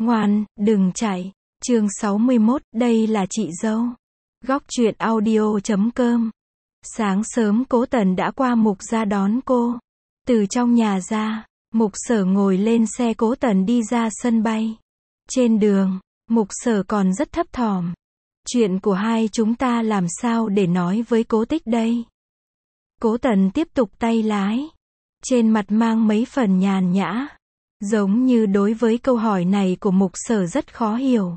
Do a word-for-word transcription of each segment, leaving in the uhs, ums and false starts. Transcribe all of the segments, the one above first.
Ngoan, đừng chạy. Chương sáu mươi mốt, đây là chị dâu. Góc truyện audio chấm com. Sáng sớm Cố Tần đã qua Mục ra đón cô. Từ trong nhà ra, Mục Sở ngồi lên xe Cố Tần đi ra sân bay. Trên đường, Mục Sở còn rất thấp thỏm. Chuyện của hai chúng ta làm sao để nói với Cố Tích đây? Cố Tần tiếp tục tay lái. Trên mặt mang mấy phần nhàn nhã. Giống như đối với câu hỏi này của Mục Sở rất khó hiểu.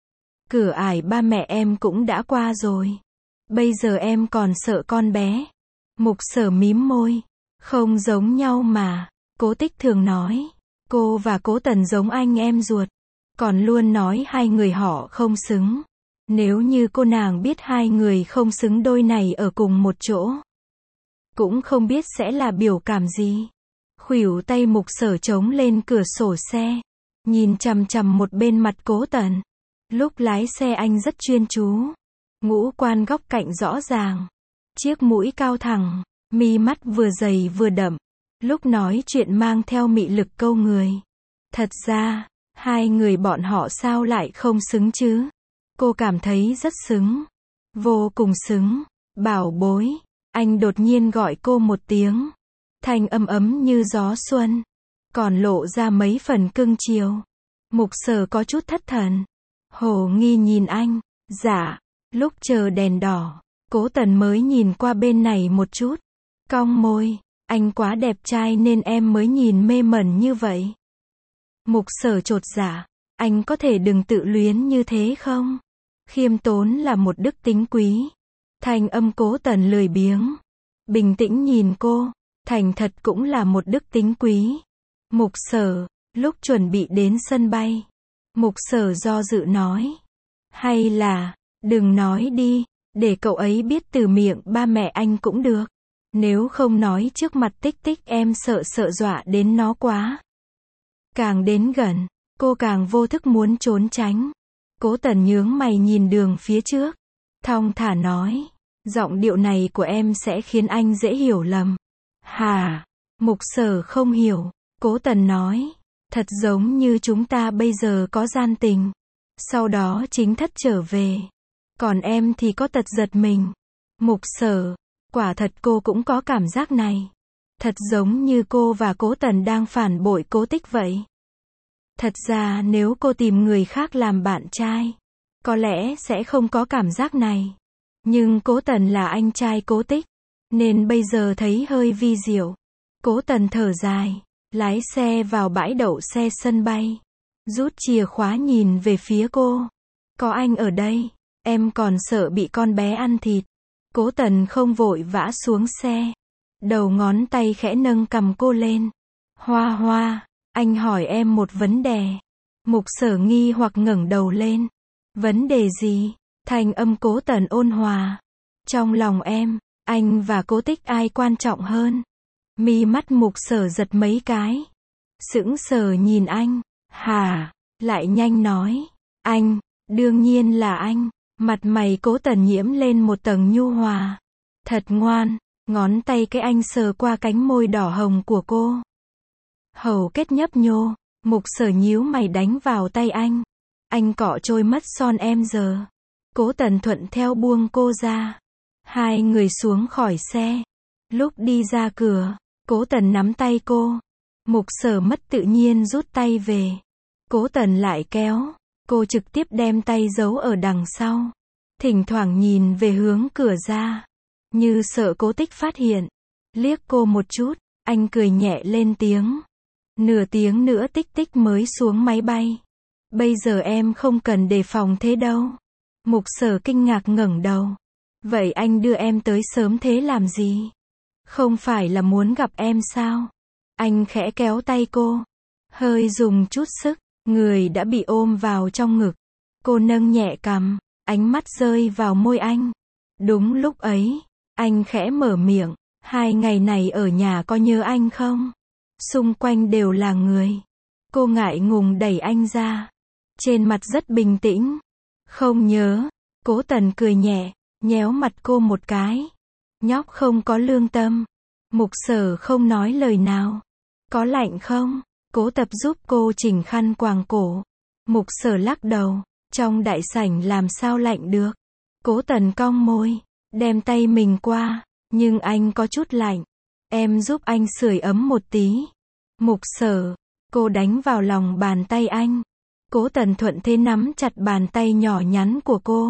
Cửa ải ba mẹ em cũng đã qua rồi. Bây giờ em còn sợ con bé. Mục Sở mím môi. Không giống nhau mà. Cố Tích thường nói. Cô và Cố Tần giống anh em ruột. Còn luôn nói hai người họ không xứng. Nếu như cô nàng biết hai người không xứng đôi này ở cùng một chỗ, cũng không biết sẽ là biểu cảm gì. Khuỷu tay Mục Sở chống lên cửa sổ xe, nhìn chằm chằm một bên mặt Cố Tần. Lúc lái xe anh rất chuyên chú. Ngũ quan góc cạnh rõ ràng. Chiếc mũi cao thẳng, mi mắt vừa dày vừa đậm. Lúc nói chuyện mang theo mị lực câu người. Thật ra, hai người bọn họ sao lại không xứng chứ? Cô cảm thấy rất xứng. Vô cùng xứng. Bảo bối. Anh đột nhiên gọi cô một tiếng. Thanh âm ấm như gió xuân. Còn lộ ra mấy phần cưng chiều. Mục Sở có chút thất thần. Hồ nghi nhìn anh. Dạ. Lúc chờ đèn đỏ, Cố Tần mới nhìn qua bên này một chút. Cong môi. Anh quá đẹp trai nên em mới nhìn mê mẩn như vậy. Mục Sở chột dạ. Anh có thể đừng tự luyến như thế không? Khiêm tốn là một đức tính quý. Thanh âm Cố Tần lười biếng. Bình tĩnh nhìn cô. Thành thật cũng là một đức tính quý. Mục Sở, lúc chuẩn bị đến sân bay, Mục Sở do dự nói. Hay là, đừng nói đi, để cậu ấy biết từ miệng ba mẹ anh cũng được. Nếu không nói trước mặt Tích Tích em sợ sợ dọa đến nó quá. Càng đến gần, cô càng vô thức muốn trốn tránh. Cố Tần nhướng mày nhìn đường phía trước. Thong thả nói. Giọng điệu này của em sẽ khiến anh dễ hiểu lầm. Hà, Mục Sở không hiểu. Cố Tần nói. Thật giống như chúng ta bây giờ có gian tình. Sau đó chính thất trở về. Còn em thì có tật giật mình. Mục Sở, quả thật cô cũng có cảm giác này. Thật giống như cô và Cố Tần đang phản bội Cố Tích vậy. Thật ra nếu cô tìm người khác làm bạn trai, có lẽ sẽ không có cảm giác này. Nhưng Cố Tần là anh trai Cố Tích, nên bây giờ thấy hơi vi diệu. Cố Tần thở dài, lái xe vào bãi đậu xe sân bay. Rút chìa khóa nhìn về phía cô. Có anh ở đây, em còn sợ bị con bé ăn thịt. Cố Tần không vội vã xuống xe. Đầu ngón tay khẽ nâng cằm cô lên. Hoa Hoa, anh hỏi em một vấn đề. Mục Sở nghi hoặc ngẩng đầu lên. Vấn đề gì? Thanh âm Cố Tần ôn hòa. Trong lòng em, anh và Cố Tích ai quan trọng hơn? Mi mắt Mục Sở giật mấy cái. Sững sờ nhìn anh. Hà, lại nhanh nói. Anh, đương nhiên là anh. Mặt mày Cố Tần nhiễm lên một tầng nhu hòa. Thật ngoan. Ngón tay cái anh sờ qua cánh môi đỏ hồng của cô. Hầu kết nhấp nhô. Mục Sở nhíu mày đánh vào tay anh. Anh cọ trôi mất son em giờ. Cố Tần thuận theo buông cô ra. Hai người xuống khỏi xe. Lúc đi ra cửa, Cố Tần nắm tay cô. Mục Sở mất tự nhiên rút tay về. Cố Tần lại kéo. Cô trực tiếp đem tay giấu ở đằng sau. Thỉnh thoảng nhìn về hướng cửa ra. Như sợ Cố Tích phát hiện. Liếc cô một chút, anh cười nhẹ lên tiếng. Nửa tiếng nữa Tích Tích mới xuống máy bay. Bây giờ em không cần đề phòng thế đâu. Mục Sở kinh ngạc ngẩng đầu. Vậy anh đưa em tới sớm thế làm gì? Không phải là muốn gặp em sao? Anh khẽ kéo tay cô. Hơi dùng chút sức, người đã bị ôm vào trong ngực. Cô nâng nhẹ cằm, ánh mắt rơi vào môi anh. Đúng lúc ấy, anh khẽ mở miệng. Hai ngày này ở nhà có nhớ anh không? Xung quanh đều là người. Cô ngại ngùng đẩy anh ra. Trên mặt rất bình tĩnh. Không nhớ. Cố Tần cười nhẹ, nhéo mặt cô một cái. Nhóc không có lương tâm. Mục Sở không nói lời nào. Có lạnh không? Cố Tập giúp cô chỉnh khăn quàng cổ. Mục Sở lắc đầu, trong đại sảnh làm sao lạnh được. Cố Tần cong môi, đem tay mình qua, nhưng anh có chút lạnh. Em giúp anh sưởi ấm một tí. Mục Sở, cô đánh vào lòng bàn tay anh. Cố Tần thuận thế nắm chặt bàn tay nhỏ nhắn của cô.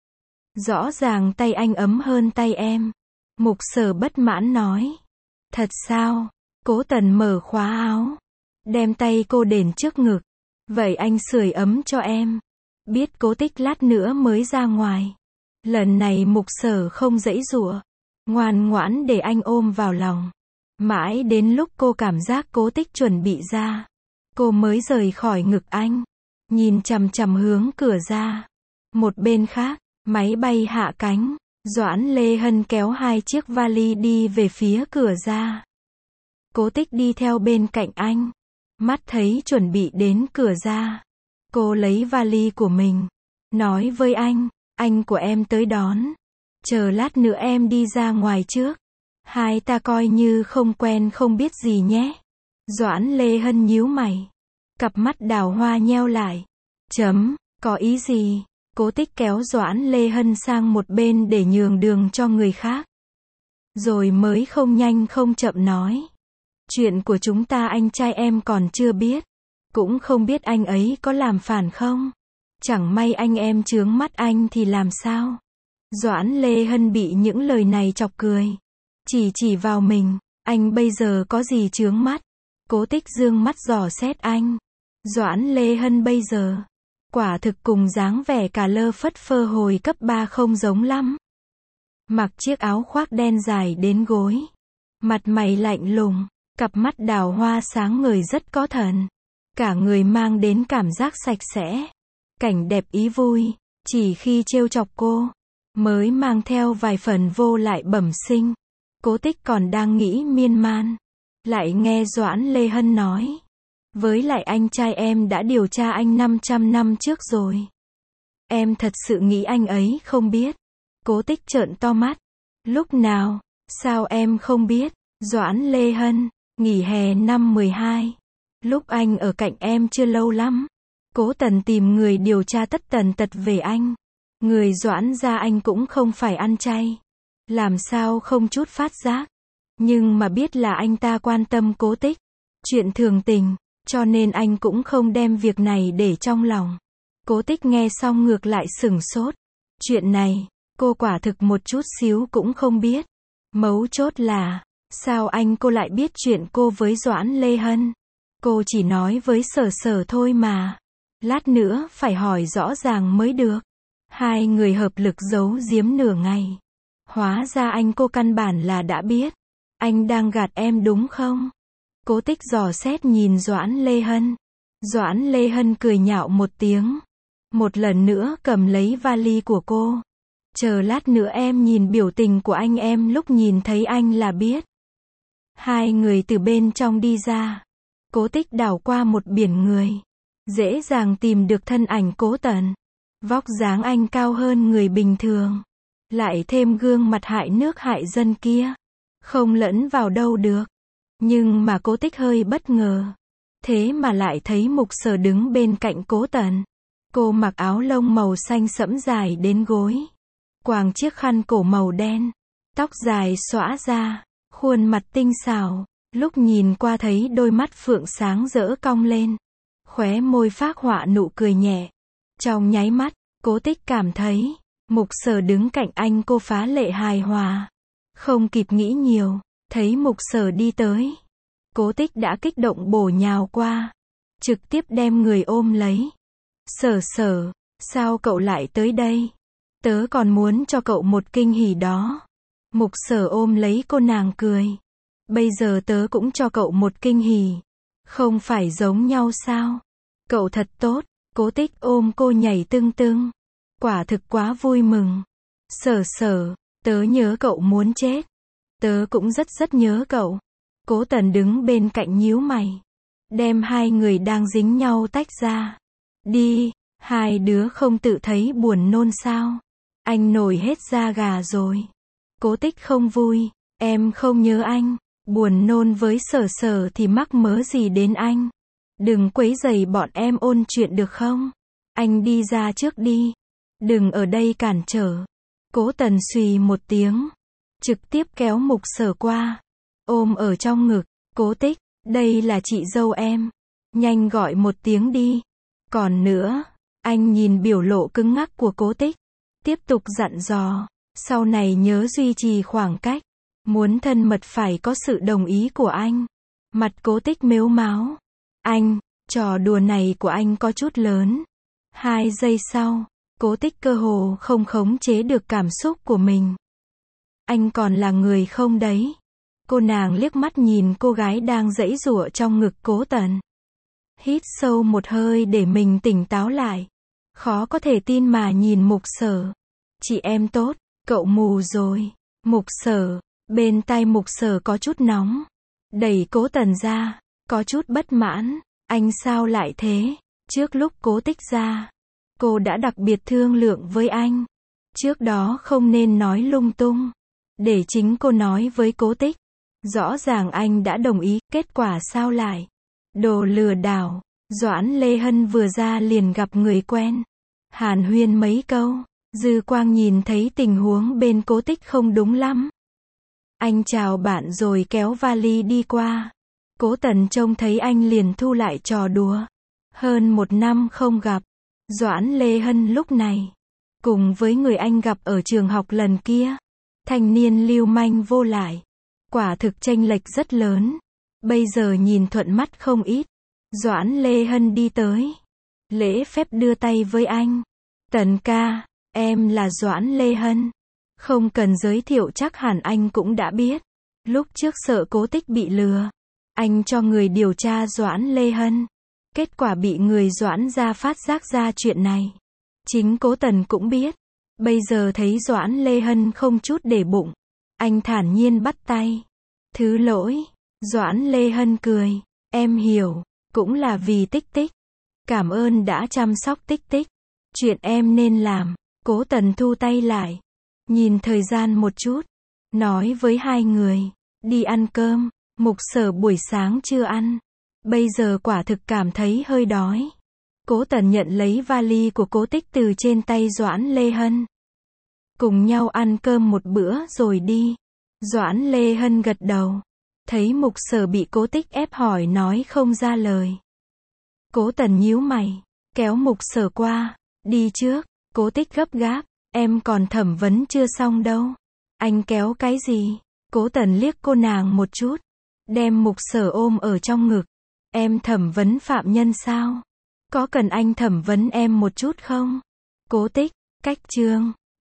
Rõ ràng tay anh ấm hơn tay em. Mục Sở bất mãn nói. Thật sao? Cố Tần mở khóa áo, đem tay cô đền trước ngực. Vậy anh sưởi ấm cho em. Biết Cố Tích lát nữa mới ra ngoài. Lần này Mục Sở không giãy giụa, ngoan ngoãn để anh ôm vào lòng. Mãi đến lúc cô cảm giác Cố Tích chuẩn bị ra, cô mới rời khỏi ngực anh, nhìn chằm chằm hướng cửa ra. Một bên khác, máy bay hạ cánh, Doãn Lê Hân kéo hai chiếc vali đi về phía cửa ra. Cố Tích đi theo bên cạnh anh, mắt thấy chuẩn bị đến cửa ra. Cô lấy vali của mình, nói với anh, anh của em tới đón. Chờ lát nữa em đi ra ngoài trước. Hai ta coi như không quen không biết gì nhé. Doãn Lê Hân nhíu mày. Cặp mắt đào hoa nheo lại. Chấm, có ý gì? Cố Tích kéo Doãn Lê Hân sang một bên để nhường đường cho người khác. Rồi mới không nhanh không chậm nói. Chuyện của chúng ta anh trai em còn chưa biết. Cũng không biết anh ấy có làm phản không? Chẳng may anh em chướng mắt anh thì làm sao? Doãn Lê Hân bị những lời này chọc cười. Chỉ chỉ vào mình, anh bây giờ có gì chướng mắt? Cố Tích dương mắt dò xét anh. Doãn Lê Hân bây giờ, quả thực cùng dáng vẻ cả lơ phất phơ hồi cấp ba không giống lắm. Mặc chiếc áo khoác đen dài đến gối. Mặt mày lạnh lùng, cặp mắt đào hoa sáng ngời rất có thần. Cả người mang đến cảm giác sạch sẽ. Cảnh đẹp ý vui, chỉ khi trêu chọc cô, mới mang theo vài phần vô lại bẩm sinh. Cố Tích còn đang nghĩ miên man, lại nghe Doãn Lê Hân nói. Với lại anh trai em đã điều tra anh năm trăm năm trước rồi. Em thật sự nghĩ anh ấy không biết. Cố Tích trợn to mắt. Lúc nào? Sao em không biết? Doãn Lê Hân, nghỉ hè năm mười hai. Lúc anh ở cạnh em chưa lâu lắm. Cố Tần tìm người điều tra tất tần tật về anh. Người Doãn gia anh cũng không phải ăn chay. Làm sao không chút phát giác. Nhưng mà biết là anh ta quan tâm Cố Tích. Chuyện thường tình, cho nên anh cũng không đem việc này để trong lòng. Cố Tích nghe xong ngược lại sửng sốt. Chuyện này, cô quả thực một chút xíu cũng không biết. Mấu chốt là, sao anh cô lại biết chuyện cô với Doãn Lê Hân? Cô chỉ nói với Sở Sở thôi mà. Lát nữa phải hỏi rõ ràng mới được. Hai người hợp lực giấu giếm nửa ngày. Hóa ra anh cô căn bản là đã biết. Anh đang gạt em đúng không? Cố Tích dò xét nhìn Doãn Lê Hân. Doãn Lê Hân cười nhạo một tiếng. Một lần nữa cầm lấy vali của cô. Chờ lát nữa em nhìn biểu tình của anh em lúc nhìn thấy anh là biết. Hai người từ bên trong đi ra. Cố Tích đảo qua một biển người. Dễ dàng tìm được thân ảnh Cố Tần. Vóc dáng anh cao hơn người bình thường. Lại thêm gương mặt hại nước hại dân kia. Không lẫn vào đâu được. Nhưng mà Cố Tích hơi bất ngờ. Thế mà lại thấy Mục Sở đứng bên cạnh Cố Tần. Cô mặc áo lông màu xanh sẫm dài đến gối. Quàng chiếc khăn cổ màu đen. Tóc dài xõa ra. Khuôn mặt tinh xảo. Lúc nhìn qua thấy đôi mắt phượng sáng rỡ cong lên. Khóe môi phác họa nụ cười nhẹ. Trong nháy mắt, Cố Tích cảm thấy, Mục Sở đứng cạnh anh cô phá lệ hài hòa. Không kịp nghĩ nhiều, thấy Mục Sở đi tới. Cố Tích đã kích động bổ nhào qua. Trực tiếp đem người ôm lấy. Sở Sở, sao cậu lại tới đây? Tớ còn muốn cho cậu một kinh hỉ đó. Mục Sở ôm lấy cô nàng cười. Bây giờ tớ cũng cho cậu một kinh hỉ. Không phải giống nhau sao? Cậu thật tốt. Cố Tích ôm cô nhảy tưng tưng. Quả thực quá vui mừng. Sở Sở, tớ nhớ cậu muốn chết. Tớ cũng rất rất nhớ cậu. Cố Tần đứng bên cạnh nhíu mày. Đem hai người đang dính nhau tách ra. Đi, hai đứa không tự thấy buồn nôn sao? Anh nổi hết da gà rồi. Cố Tích không vui. Em không nhớ anh. Buồn nôn với Sở Sở thì mắc mớ gì đến anh. Đừng quấy rầy bọn em ôn chuyện được không? Anh đi ra trước đi. Đừng ở đây cản trở. Cố Tần xùy một tiếng. Trực tiếp kéo Mục Sở qua. Ôm ở trong ngực. Cố Tích, đây là chị dâu em. Nhanh gọi một tiếng đi. Còn nữa, anh nhìn biểu lộ cứng ngắc của Cố Tích. Tiếp tục dặn dò. Sau này nhớ duy trì khoảng cách. Muốn thân mật phải có sự đồng ý của anh. Mặt Cố Tích mếu máo. Anh, trò đùa này của anh có chút lớn. Hai giây sau, Cố Tích cơ hồ không khống chế được cảm xúc của mình. Anh còn là người không đấy? Cô nàng liếc mắt nhìn cô gái đang giãy giụa trong ngực Cố Tần. Hít sâu một hơi để mình tỉnh táo lại. Khó có thể tin mà nhìn Mục Sở. Chị em tốt, cậu mù rồi. Mục Sở, bên tai Mục Sở có chút nóng. Đẩy Cố Tần ra, có chút bất mãn. Anh sao lại thế? Trước lúc Cố Tích ra, cô đã đặc biệt thương lượng với anh. Trước đó không nên nói lung tung. Để chính cô nói với Cố Tích. Rõ ràng anh đã đồng ý, kết quả sao lại? Đồ lừa đảo. Doãn Lê Hân vừa ra liền gặp người quen. Hàn huyên mấy câu. Dư Quang nhìn thấy tình huống bên Cố Tích không đúng lắm. Anh chào bạn rồi kéo vali đi qua. Cố Tần trông thấy anh liền thu lại trò đùa. Hơn một năm không gặp. Doãn Lê Hân lúc này, cùng với người anh gặp ở trường học lần kia. Thanh niên lưu manh vô lại. Quả thực chênh lệch rất lớn. Bây giờ nhìn thuận mắt không ít. Doãn Lê Hân đi tới. Lễ phép đưa tay với anh. Tần ca, em là Doãn Lê Hân. Không cần giới thiệu chắc hẳn anh cũng đã biết. Lúc trước sợ Cố Tích bị lừa. Anh cho người điều tra Doãn Lê Hân. Kết quả bị người Doãn gia phát giác ra chuyện này. Chính Cố Tần cũng biết. Bây giờ thấy Doãn Lê Hân không chút để bụng. Anh thản nhiên bắt tay. Thứ lỗi. Doãn Lê Hân cười. Em hiểu. Cũng là vì Tích Tích. Cảm ơn đã chăm sóc Tích Tích. Chuyện em nên làm. Cố Tần thu tay lại. Nhìn thời gian một chút. Nói với hai người. Đi ăn cơm. Mục Sở buổi sáng chưa ăn. Bây giờ quả thực cảm thấy hơi đói. Cố Tần nhận lấy vali của Cố Tích từ trên tay Doãn Lê Hân. Cùng nhau ăn cơm một bữa rồi đi. Doãn Lê Hân gật đầu. Thấy Mục Sở bị Cố Tích ép hỏi nói không ra lời. Cố Tần nhíu mày. Kéo Mục Sở qua. Đi trước. Cố Tích gấp gáp. Em còn thẩm vấn chưa xong đâu. Anh kéo cái gì? Cố Tần liếc cô nàng một chút. Đem Mục Sở ôm ở trong ngực. Em thẩm vấn phạm nhân sao? Có cần anh thẩm vấn em một chút không? Cố Tích, cách chương.